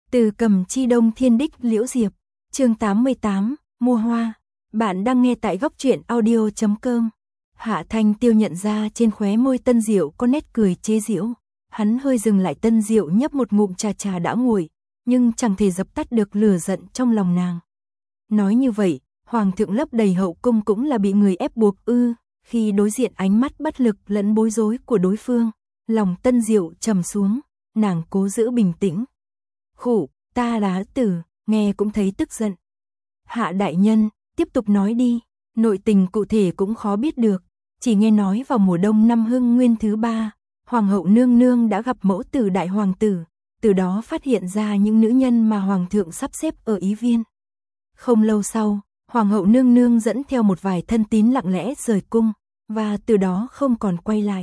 Từ Cầm Chi Đông Thiên Đích Liễu Diệp, chương 88, mua hoa. Bạn đang nghe tại góc truyện audio.com. Hạ Thanh Tiêu nhận ra trên khóe môi Tân Diệu có nét cười chế giễu. Hắn hơi dừng lại. Tân Diệu nhấp một ngụm trà đã nguội, nhưng chẳng thể dập tắt được lửa giận trong lòng nàng. Nói như vậy, Hoàng thượng lấp đầy hậu cung cũng là bị người ép buộc ư? Khi đối diện ánh mắt bất lực lẫn bối rối của đối phương, lòng Tân Diệu trầm xuống, nàng cố giữ bình tĩnh. Khụ, ta là tử, nghe cũng thấy tức giận. Hạ đại nhân, tiếp tục nói đi, nội tình cụ thể cũng khó biết được, chỉ nghe nói vào mùa đông năm Hưng Nguyên thứ 3, Hoàng hậu nương nương đã gặp mẫu tử đại hoàng tử, từ đó phát hiện ra những nữ nhân mà Hoàng thượng sắp xếp ở Ý Viên. Không lâu sau, Hoàng hậu nương nương dẫn theo một vài thân tín lặng lẽ rời cung, và từ đó không còn quay lại.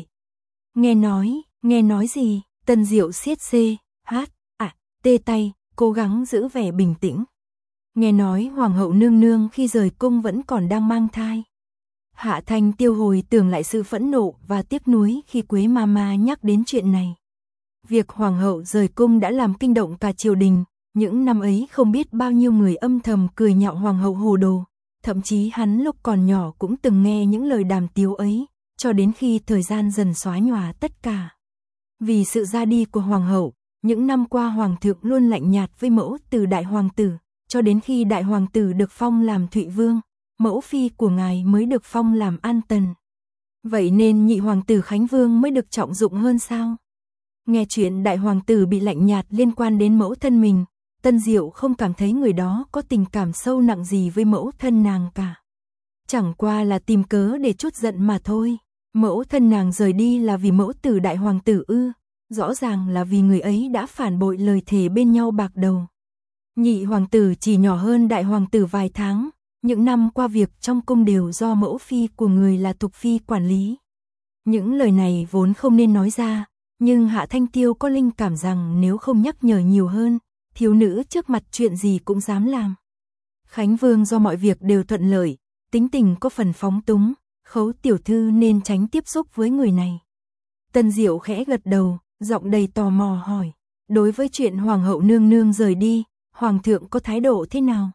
Nghe nói gì? Tân Diệu siết tê tay, cố gắng giữ vẻ bình tĩnh. Nghe nói Hoàng hậu nương nương khi rời cung vẫn còn đang mang thai. Hạ Thanh Tiêu hồi tưởng lại sự phẫn nộ và tiếc nuối khi Quế Mama nhắc đến chuyện này. Việc Hoàng hậu rời cung đã làm kinh động cả triều đình, những năm ấy không biết bao nhiêu người âm thầm cười nhạo Hoàng hậu hồ đồ, thậm chí hắn lúc còn nhỏ cũng từng nghe những lời đàm tiếu ấy, cho đến khi thời gian dần xóa nhòa tất cả. Vì sự ra đi của Hoàng hậu, những năm qua Hoàng thượng luôn lạnh nhạt với mẫu tử đại hoàng tử, cho đến khi đại hoàng tử được phong làm Thụy Vương, mẫu phi của ngài mới được phong làm An Tần. Vậy nên nhị hoàng tử Khánh Vương mới được trọng dụng hơn sao? Nghe chuyện đại hoàng tử bị lạnh nhạt liên quan đến mẫu thân mình, Tân Diệu không cảm thấy người đó có tình cảm sâu nặng gì với mẫu thân nàng cả. Chẳng qua là tìm cớ để trút giận mà thôi. Mẫu thân nàng rời đi là vì mẫu tử đại hoàng tử ư? Rõ ràng là vì người ấy đã phản bội lời thề bên nhau bạc đầu. Nhị hoàng tử chỉ nhỏ hơn đại hoàng tử vài tháng, những năm qua việc trong cung đều do mẫu phi của người là Thục phi quản lý. Những lời này vốn không nên nói ra, nhưng Hạ Thanh Tiêu có linh cảm rằng nếu không nhắc nhở nhiều hơn, thiếu nữ trước mặt chuyện gì cũng dám làm. Khánh Vương do mọi việc đều thuận lợi, tính tình có phần phóng túng, Khấu tiểu thư nên tránh tiếp xúc với người này. Tân Diệu khẽ gật đầu, giọng đầy tò mò hỏi, đối với chuyện Hoàng hậu nương nương rời đi, Hoàng thượng có thái độ thế nào?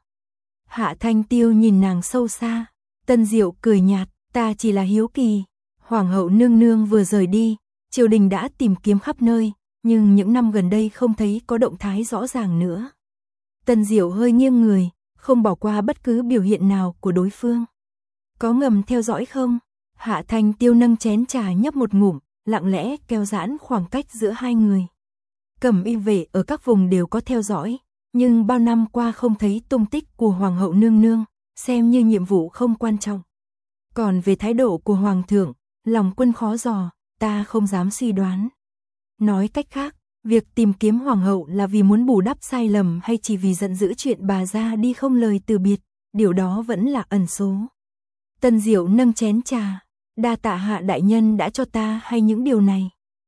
Hạ Thanh Tiêu nhìn nàng sâu xa, Tân Diệu cười nhạt, ta chỉ là hiếu kỳ. Hoàng hậu nương nương vừa rời đi, triều đình đã tìm kiếm khắp nơi, nhưng những năm gần đây không thấy có động thái rõ ràng nữa. Tân Diệu hơi nghiêng người, không bỏ qua bất cứ biểu hiện nào của đối phương. Có ngầm theo dõi không? Hạ Thanh Tiêu nâng chén trà nhấp một ngụm, lặng lẽ kéo giãn khoảng cách giữa hai người. Cẩm y vệ ở các vùng đều có theo dõi, nhưng bao năm qua không thấy tung tích của Hoàng hậu nương nương, xem như nhiệm vụ không quan trọng. Còn về thái độ của Hoàng thượng, lòng quân khó dò, ta không dám suy đoán. Nói cách khác, việc tìm kiếm Hoàng hậu là vì muốn bù đắp sai lầm hay chỉ vì giận dữ chuyện bà ra đi không lời từ biệt, điều đó vẫn là ẩn số. Tân Diệu nâng chén trà, đa tạ Hạ đại nhân đã cho ta hay những điều này.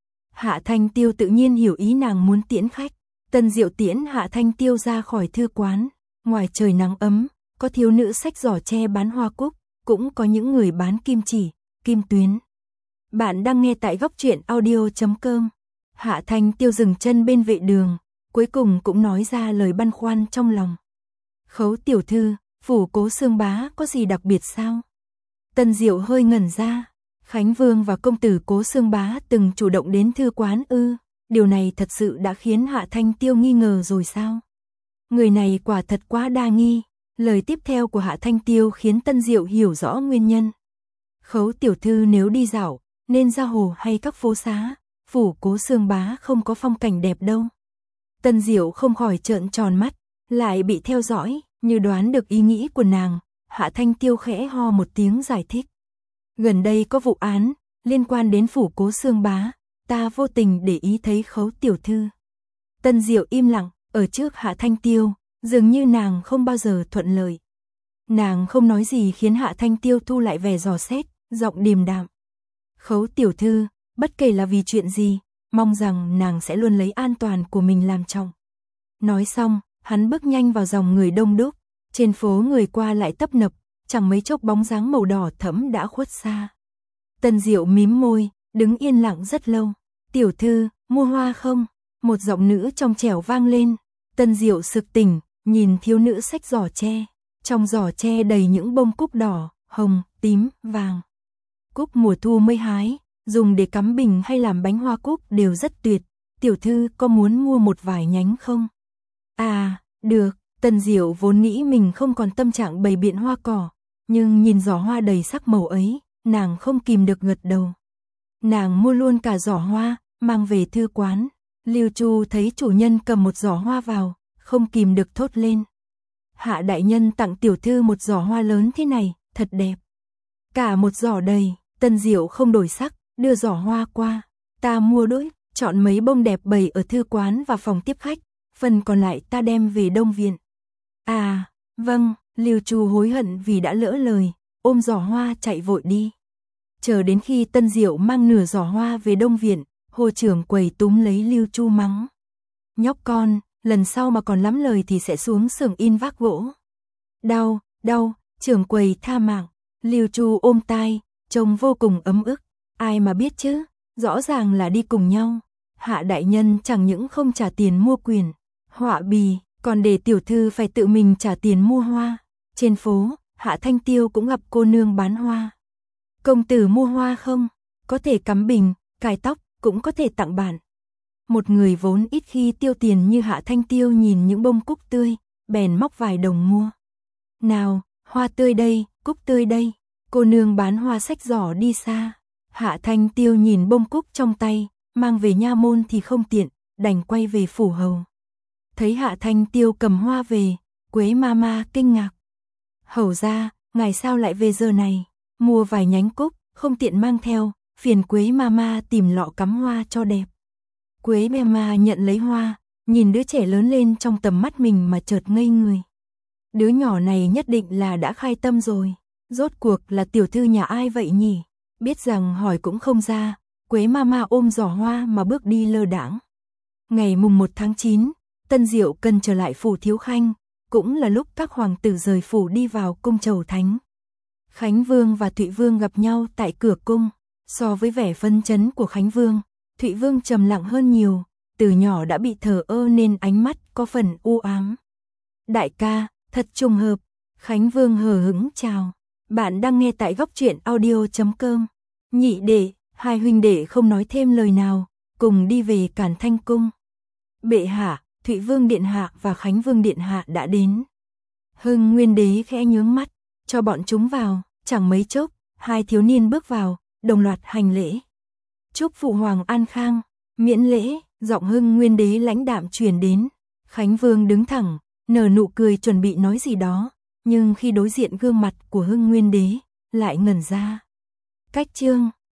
Hạ Thanh Tiêu tự nhiên hiểu ý nàng muốn tiễn khách. Tân Diệu tiễn Hạ Thanh Tiêu ra khỏi thư quán. Ngoài trời nắng ấm, có thiếu nữ xách giỏ tre bán hoa cúc, cũng có những người bán kim chỉ, kim tuyến. Bạn đang nghe tại góc truyện audio.com. Hạ Thanh Tiêu dừng chân bên vệ đường, cuối cùng cũng nói ra lời băn khoăn trong lòng. Khấu tiểu thư, phủ Cố Xương Bá có gì đặc biệt sao? Tân Diệu hơi ngẩn ra, Khánh Vương và công tử Cố Xương Bá từng chủ động đến thư quán ư? Điều này thật sự đã khiến Hạ Thanh Tiêu nghi ngờ rồi sao? Người này quả thật quá đa nghi. Lời tiếp theo của Hạ Thanh Tiêu khiến Tân Diệu hiểu rõ nguyên nhân. Khấu tiểu thư nếu đi dạo, nên ra hồ hay các phố xá, phủ Cố Xương Bá không có phong cảnh đẹp đâu. Tân Diệu không khỏi trợn tròn mắt, lại bị theo dõi, như đoán được ý nghĩ của nàng, Hạ Thanh Tiêu khẽ ho một tiếng giải thích. Gần đây có vụ án, liên quan đến phủ Cố Xương Bá, ta vô tình để ý thấy Khấu tiểu thư. Tân Diệu im lặng, ở trước Hạ Thanh Tiêu, dường như nàng không bao giờ thuận lợi. Nàng không nói gì khiến Hạ Thanh Tiêu thu lại vẻ dò xét, giọng điềm đạm. Khấu tiểu thư, bất kể là vì chuyện gì, mong rằng nàng sẽ luôn lấy an toàn của mình làm trọng. Nói xong, hắn bước nhanh vào dòng người đông đúc, trên phố người qua lại tấp nập, chẳng mấy chốc bóng dáng màu đỏ thẫm đã khuất xa. Tân Diệu mím môi, đứng yên lặng rất lâu. Tiểu thư, mua hoa không? Một giọng nữ trong trẻo vang lên. Tân Diệu sực tỉnh, nhìn thiếu nữ xách giỏ tre, trong giỏ tre đầy những bông cúc đỏ, hồng, tím, vàng. Cúc mùa thu mới hái, dùng để cắm bình hay làm bánh hoa cúc đều rất tuyệt. Tiểu thư có muốn mua một vài nhánh không? À, được. Tân Diệu vốn nghĩ mình không còn tâm trạng bày biện hoa cỏ, nhưng nhìn giỏ hoa đầy sắc màu ấy, nàng không kìm được gật đầu. Nàng mua luôn cả giỏ hoa, mang về thư quán. Lưu Chu thấy chủ nhân cầm một giỏ hoa vào, không kìm được thốt lên. Hạ đại nhân tặng tiểu thư một giỏ hoa lớn thế này, thật đẹp. Cả một giỏ đầy. Tân Diệu không đổi sắc, đưa giỏ hoa qua. Ta mua đỗi, chọn mấy bông đẹp bày ở thư quán và phòng tiếp khách, phần còn lại ta đem về Đông Viện. À, vâng. Lưu Chu hối hận vì đã lỡ lời, ôm giỏ hoa chạy vội đi. Chờ đến khi Tân Diệu mang nửa giỏ hoa về Đông Viện, Hồ trưởng quầy túm lấy Lưu Chu mắng. Nhóc con, lần sau mà còn lắm lời thì sẽ xuống xưởng in vác gỗ. Đau, đau, trưởng quầy tha mạng. Lưu Chu ôm tai, trông vô cùng ấm ức. Ai mà biết chứ, rõ ràng là đi cùng nhau. Hạ đại nhân chẳng những không trả tiền mua quyền, họa bì, còn để tiểu thư phải tự mình trả tiền mua hoa. Trên phố, Hạ Thanh Tiêu cũng gặp cô nương bán hoa. Công tử mua hoa không? Có thể cắm bình, cài tóc, cũng có thể tặng bạn. Một người vốn ít khi tiêu tiền như Hạ Thanh Tiêu nhìn những bông cúc tươi, bèn móc vài đồng mua. Nào, hoa tươi đây, cúc tươi đây. Cô nương bán hoa xách giỏ đi xa. Hạ Thanh Tiêu nhìn bông cúc trong tay, mang về nha môn thì không tiện, đành quay về phủ hầu. Thấy Hạ Thanh Tiêu cầm hoa về, Quế Mama kinh ngạc. Hầu ra, ngài sao lại về giờ này? Mua vài nhánh cúc, không tiện mang theo, phiền Quế Mama tìm lọ cắm hoa cho đẹp. Quế Mama nhận lấy hoa, nhìn đứa trẻ lớn lên trong tầm mắt mình mà chợt ngây người. Đứa nhỏ này nhất định là đã khai tâm rồi. Rốt cuộc là tiểu thư nhà ai vậy nhỉ? Biết rằng hỏi cũng không ra, Quế Mama ôm giỏ hoa mà bước đi lơ đãng. Ngày mùng 1 tháng 9, Tân Diệu cần trở lại phủ Thiếu Khanh, cũng là lúc các hoàng tử rời phủ đi vào cung Chầu Thánh. Khánh Vương và Thụy Vương gặp nhau tại cửa cung. So với vẻ phấn chấn của Khánh Vương, Thụy Vương trầm lặng hơn nhiều, từ nhỏ đã bị thờ ơ nên ánh mắt có phần u ám. Đại ca, thật trùng hợp. Khánh Vương hờ hững chào. Bạn đang nghe tại góc truyện audio.com. Nhị đệ, hai huynh đệ không nói thêm lời nào, cùng đi về Càn Thanh cung. Bệ hạ, Thụy Vương điện hạ và Khánh Vương điện hạ đã đến. Hưng Nguyên đế khẽ nhướng mắt, cho bọn chúng vào. Chẳng mấy chốc, hai thiếu niên bước vào, đồng loạt hành lễ. Chúc phụ hoàng an khang, miễn lễ. Giọng Hưng Nguyên đế lãnh đạm truyền đến. Khánh Vương đứng thẳng, nở nụ cười chuẩn bị nói gì đó, nhưng khi đối diện gương mặt của Hưng Nguyên đế, lại ngẩn ra. Cách chương